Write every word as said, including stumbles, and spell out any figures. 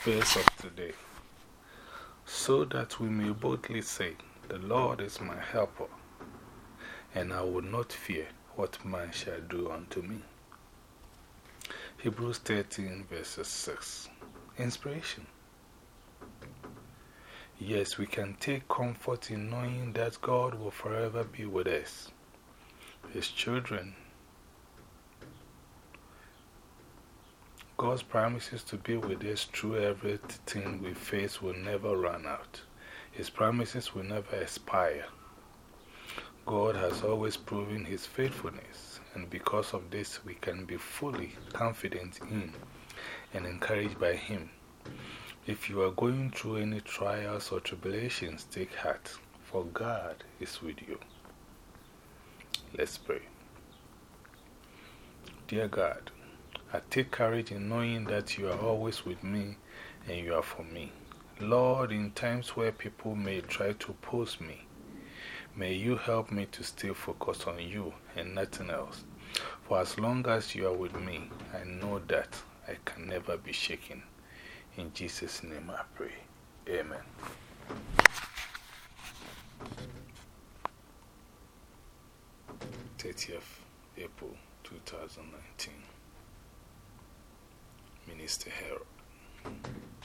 verse of today, so that we may boldly say, the Lord is my helper, and I will not fear what man shall do unto me. Hebrews thirteen, verses six. Inspiration. Yes, we can take comfort in knowing that God will forever be with us, His children. God's promises to be with us through everything we face will never run out. His promises will never expire. God has always proven His faithfulness, and because of this, we can be fully confident in and encouraged by Him. If you are going through any trials or tribulations, take heart, for God is with you. Let's pray. Dear God, I take courage in knowing that you are always with me and you are for me. Lord, in times where people may try to oppose me, may you help me to stay focused on you and nothing else. For as long as you are with me, I know that I can never be shaken. In Jesus' name I pray. Amen. thirtieth April two thousand nineteen. Minister Harold.